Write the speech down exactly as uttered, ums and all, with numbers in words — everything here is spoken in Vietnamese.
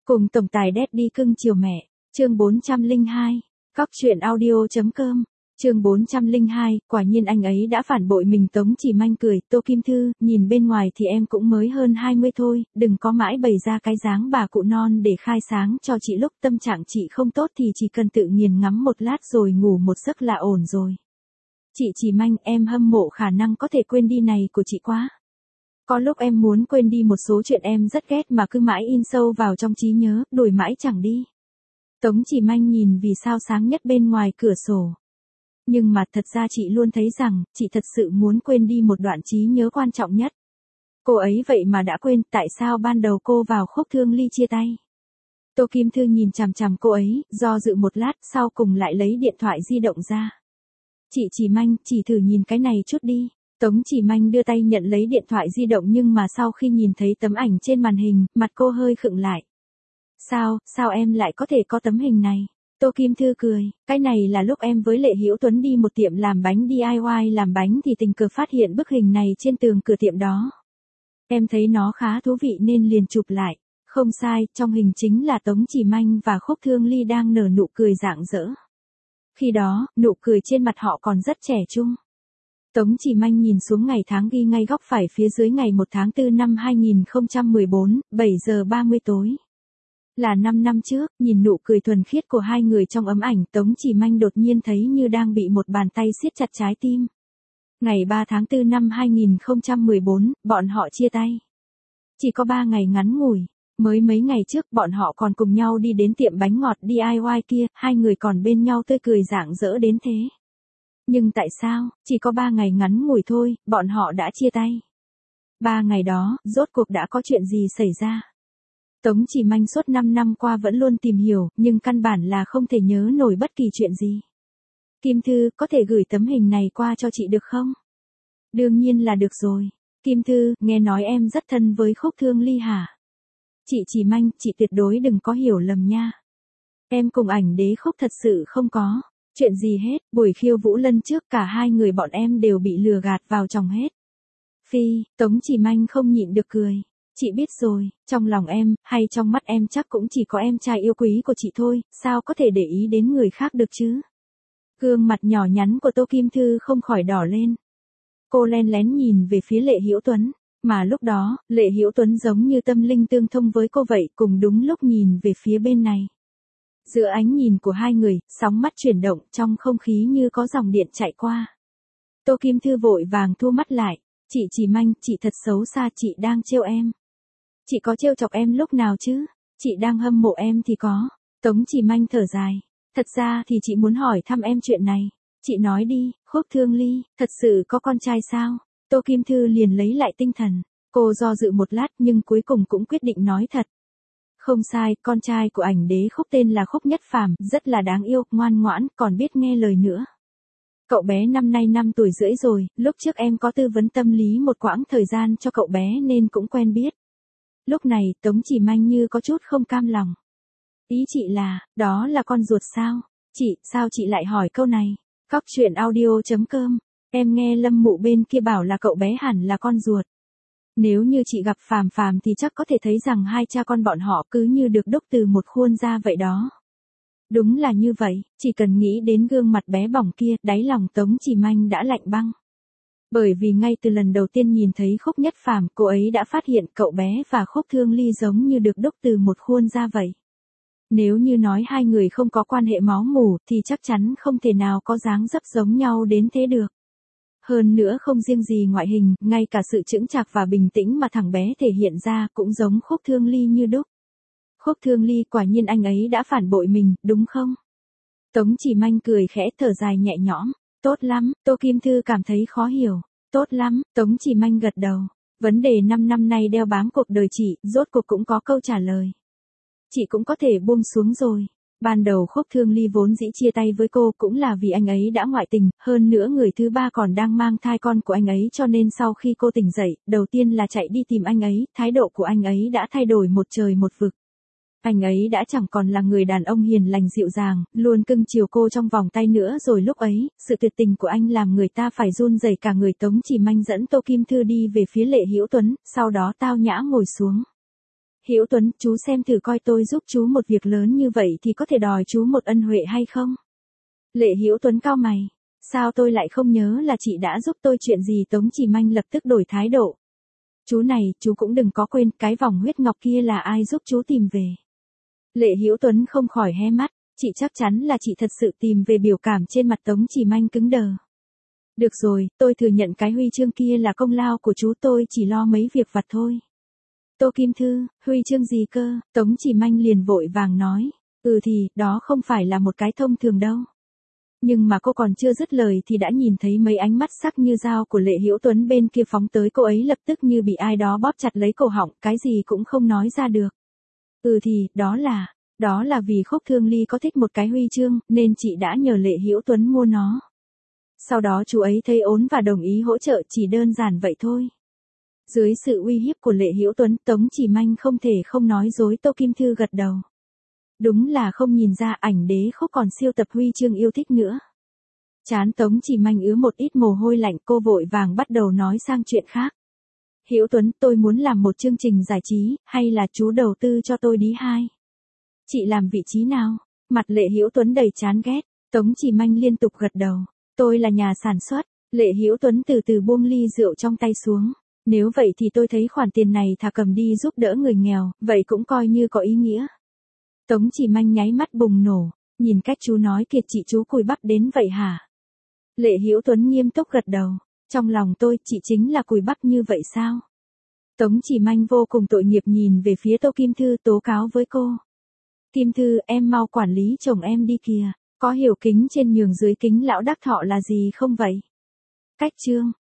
Cùng tổng tài Daddy cưng chiều mẹ, chương bốn trăm lẻ hai, cóc truyện audio.com, chương bốn trăm lẻ hai, quả nhiên anh ấy đã phản bội mình. Tống Chỉ Manh cười, Tô Kim Thư, nhìn bên ngoài thì em cũng mới hơn hai mươi thôi, đừng có mãi bày ra cái dáng bà cụ non để khai sáng cho chị, lúc tâm trạng chị không tốt thì chỉ cần tự nghiền ngắm một lát rồi ngủ một giấc là ổn rồi. Chị Chỉ Manh, em hâm mộ khả năng có thể quên đi này của chị quá. Có lúc em muốn quên đi một số chuyện em rất ghét mà cứ mãi in sâu vào trong trí nhớ, đuổi mãi chẳng đi. Tống Chỉ Manh nhìn vì sao sáng nhất bên ngoài cửa sổ. Nhưng mà thật ra chị luôn thấy rằng, chị thật sự muốn quên đi một đoạn trí nhớ quan trọng nhất. Cô ấy vậy mà đã quên, tại sao ban đầu cô vào khúc Thương Ly chia tay. Tô Kim Thư nhìn chằm chằm cô ấy, do dự một lát, sau cùng lại lấy điện thoại di động ra. Chị Chỉ Manh, chỉ thử nhìn cái này chút đi. Tống Chỉ Manh đưa tay nhận lấy điện thoại di động, nhưng mà sau khi nhìn thấy tấm ảnh trên màn hình, mặt cô hơi khựng lại. Sao, sao em lại có thể có tấm hình này? Tô Kim Thư cười, cái này là lúc em với Lệ Hữu Tuấn đi một tiệm làm bánh đê i y làm bánh thì tình cờ phát hiện bức hình này trên tường cửa tiệm đó. Em thấy nó khá thú vị nên liền chụp lại. Không sai, trong hình chính là Tống Chỉ Manh và Khúc Thương Ly đang nở nụ cười rạng rỡ. Khi đó, nụ cười trên mặt họ còn rất trẻ trung. Tống Chỉ Manh nhìn xuống ngày tháng ghi ngay góc phải phía dưới, ngày một tháng tư năm hai nghìn không trăm mười bốn, bảy giờ ba mươi tối. Là năm năm trước, nhìn nụ cười thuần khiết của hai người trong ấm ảnh, Tống Chỉ Manh đột nhiên thấy như đang bị một bàn tay siết chặt trái tim. Ngày ba tháng tư năm hai nghìn không trăm mười bốn, bọn họ chia tay. Chỉ có ba ngày ngắn ngủi, mới mấy ngày trước bọn họ còn cùng nhau đi đến tiệm bánh ngọt đê i y kia, hai người còn bên nhau tươi cười rạng rỡ đến thế. Nhưng tại sao, chỉ có ba ngày ngắn ngủi thôi, bọn họ đã chia tay? Ba ngày đó, rốt cuộc đã có chuyện gì xảy ra? Tống Chỉ Manh suốt năm năm qua vẫn luôn tìm hiểu, nhưng căn bản là không thể nhớ nổi bất kỳ chuyện gì. Kim Thư, có thể gửi tấm hình này qua cho chị được không? Đương nhiên là được rồi. Kim Thư, nghe nói em rất thân với Khúc Thương Ly hả? Chị Chỉ Manh, chị tuyệt đối đừng có hiểu lầm nha. Em cùng ảnh đế Khúc thật sự không có chuyện gì hết, buổi khiêu vũ lần trước cả hai người bọn em đều bị lừa gạt vào trong hết. Phi, Tống Chỉ Manh không nhịn được cười. Chị biết rồi, trong lòng em, hay trong mắt em chắc cũng chỉ có em trai yêu quý của chị thôi, sao có thể để ý đến người khác được chứ? Gương mặt nhỏ nhắn của Tô Kim Thư không khỏi đỏ lên. Cô len lén nhìn về phía Lệ Hữu Tuấn, mà lúc đó, Lệ Hữu Tuấn giống như tâm linh tương thông với cô vậy, cùng đúng lúc nhìn về phía bên này. Giữa ánh nhìn của hai người, sóng mắt chuyển động, trong không khí như có dòng điện chạy qua. Tô Kim Thư vội vàng thu mắt lại. Chị Chỉ Manh, chị thật xấu xa, chị đang trêu em. Chị có trêu chọc em lúc nào chứ? Chị đang hâm mộ em thì có. Tống Chỉ Manh thở dài. Thật ra thì chị muốn hỏi thăm em chuyện này. Chị nói đi, Khúc Thương Ly, thật sự có con trai sao? Tô Kim Thư liền lấy lại tinh thần. Cô do dự một lát nhưng cuối cùng cũng quyết định nói thật. Không sai, con trai của ảnh đế Khúc tên là Khúc Nhất Phàm, rất là đáng yêu, ngoan ngoãn, còn biết nghe lời nữa. Cậu bé năm nay năm tuổi rưỡi rồi, lúc trước em có tư vấn tâm lý một quãng thời gian cho cậu bé nên cũng quen biết. Lúc này, Tống Chỉ Manh như có chút không cam lòng. Ý chị là, đó là con ruột sao? Chị, sao chị lại hỏi câu này? Cóc truyện audio.com, em nghe Lâm Mụ bên kia bảo là cậu bé hẳn là con ruột. Nếu như chị gặp Phàm Phàm thì chắc có thể thấy rằng hai cha con bọn họ cứ như được đúc từ một khuôn ra vậy đó. Đúng là như vậy, chỉ cần nghĩ đến gương mặt bé bỏng kia, đáy lòng Tống Chỉ Manh đã lạnh băng. Bởi vì ngay từ lần đầu tiên nhìn thấy Khúc Nhất Phàm, cô ấy đã phát hiện cậu bé và Khúc Thương Ly giống như được đúc từ một khuôn ra vậy. Nếu như nói hai người không có quan hệ máu mủ thì chắc chắn không thể nào có dáng dấp giống nhau đến thế được. Hơn nữa không riêng gì ngoại hình, ngay cả sự chững chạc và bình tĩnh mà thằng bé thể hiện ra cũng giống Khúc Thương Ly như đúc. Khúc Thương Ly, quả nhiên anh ấy đã phản bội mình, đúng không? Tống Chỉ Manh cười khẽ, thở dài nhẹ nhõm. Tốt lắm, Tô Kim Thư cảm thấy khó hiểu. Tốt lắm, Tống Chỉ Manh gật đầu. Vấn đề năm năm nay đeo bám cuộc đời chị, rốt cuộc cũng có câu trả lời. Chị cũng có thể buông xuống rồi. Ban đầu Khúc Thương Ly vốn dĩ chia tay với cô cũng là vì anh ấy đã ngoại tình, hơn nữa người thứ ba còn đang mang thai con của anh ấy, cho nên sau khi cô tỉnh dậy, đầu tiên là chạy đi tìm anh ấy, thái độ của anh ấy đã thay đổi một trời một vực. Anh ấy đã chẳng còn là người đàn ông hiền lành dịu dàng, luôn cưng chiều cô trong vòng tay nữa rồi. Lúc ấy, sự tuyệt tình của anh làm người ta phải run rẩy cả người. Tống Chỉ Manh dẫn Tô Kim Thư đi về phía Lệ Hữu Tuấn, sau đó tao nhã ngồi xuống. Hữu Tuấn, chú xem thử coi tôi giúp chú một việc lớn như vậy thì có thể đòi chú một ân huệ hay không? Lệ Hữu Tuấn cau mày, sao tôi lại không nhớ là chị đã giúp tôi chuyện gì? Tống Chỉ Manh lập tức đổi thái độ. Chú này, chú cũng đừng có quên, cái vòng huyết ngọc kia là ai giúp chú tìm về. Lệ Hữu Tuấn không khỏi hé mắt, chị chắc chắn là chị thật sự tìm về. Biểu cảm trên mặt Tống Chỉ Manh cứng đờ. Được rồi, tôi thừa nhận cái huy chương kia là công lao của chú, tôi chỉ lo mấy việc vặt thôi. Tô Kim Thư, huy chương gì cơ? Tống Chỉ Manh liền vội vàng nói. Ừ thì, đó không phải là một cái thông thường đâu. Nhưng mà cô còn chưa dứt lời thì đã nhìn thấy mấy ánh mắt sắc như dao của Lệ Hữu Tuấn bên kia phóng tới cô ấy, lập tức như bị ai đó bóp chặt lấy cổ họng, cái gì cũng không nói ra được. Ừ thì, đó là, đó là vì Khúc Thương Ly có thích một cái huy chương, nên chị đã nhờ Lệ Hữu Tuấn mua nó. Sau đó chú ấy thấy ổn và đồng ý hỗ trợ, chỉ đơn giản vậy thôi. Dưới sự uy hiếp của Lệ Hữu Tuấn, Tống Chỉ Manh không thể không nói dối. Tô Kim Thư gật đầu. Đúng là không nhìn ra ảnh đế Khúc còn siêu tập huy chương yêu thích nữa. Trán Tống Chỉ Manh ứa một ít mồ hôi lạnh, cô vội vàng bắt đầu nói sang chuyện khác. Hữu Tuấn, tôi muốn làm một chương trình giải trí, hay là chú đầu tư cho tôi đi hai? Chị làm vị trí nào? Mặt Lệ Hữu Tuấn đầy chán ghét. Tống Chỉ Manh liên tục gật đầu. Tôi là nhà sản xuất. Lệ Hữu Tuấn từ từ buông ly rượu trong tay xuống. Nếu vậy thì tôi thấy khoản tiền này thà cầm đi giúp đỡ người nghèo, vậy cũng coi như có ý nghĩa. Tống Chỉ Manh nháy mắt bùng nổ, nhìn cách chú nói kiệt chị chú cùi bắp đến vậy hả? Lệ Hữu Tuấn nghiêm túc gật đầu, trong lòng tôi, chị chính là cùi bắp như vậy sao? Tống Chỉ Manh vô cùng tội nghiệp nhìn về phía Tô Kim Thư, tố cáo với cô. Kim Thư, em mau quản lý chồng em đi kìa, có hiểu kính trên nhường dưới kính lão đắc thọ là gì không vậy? Cách chương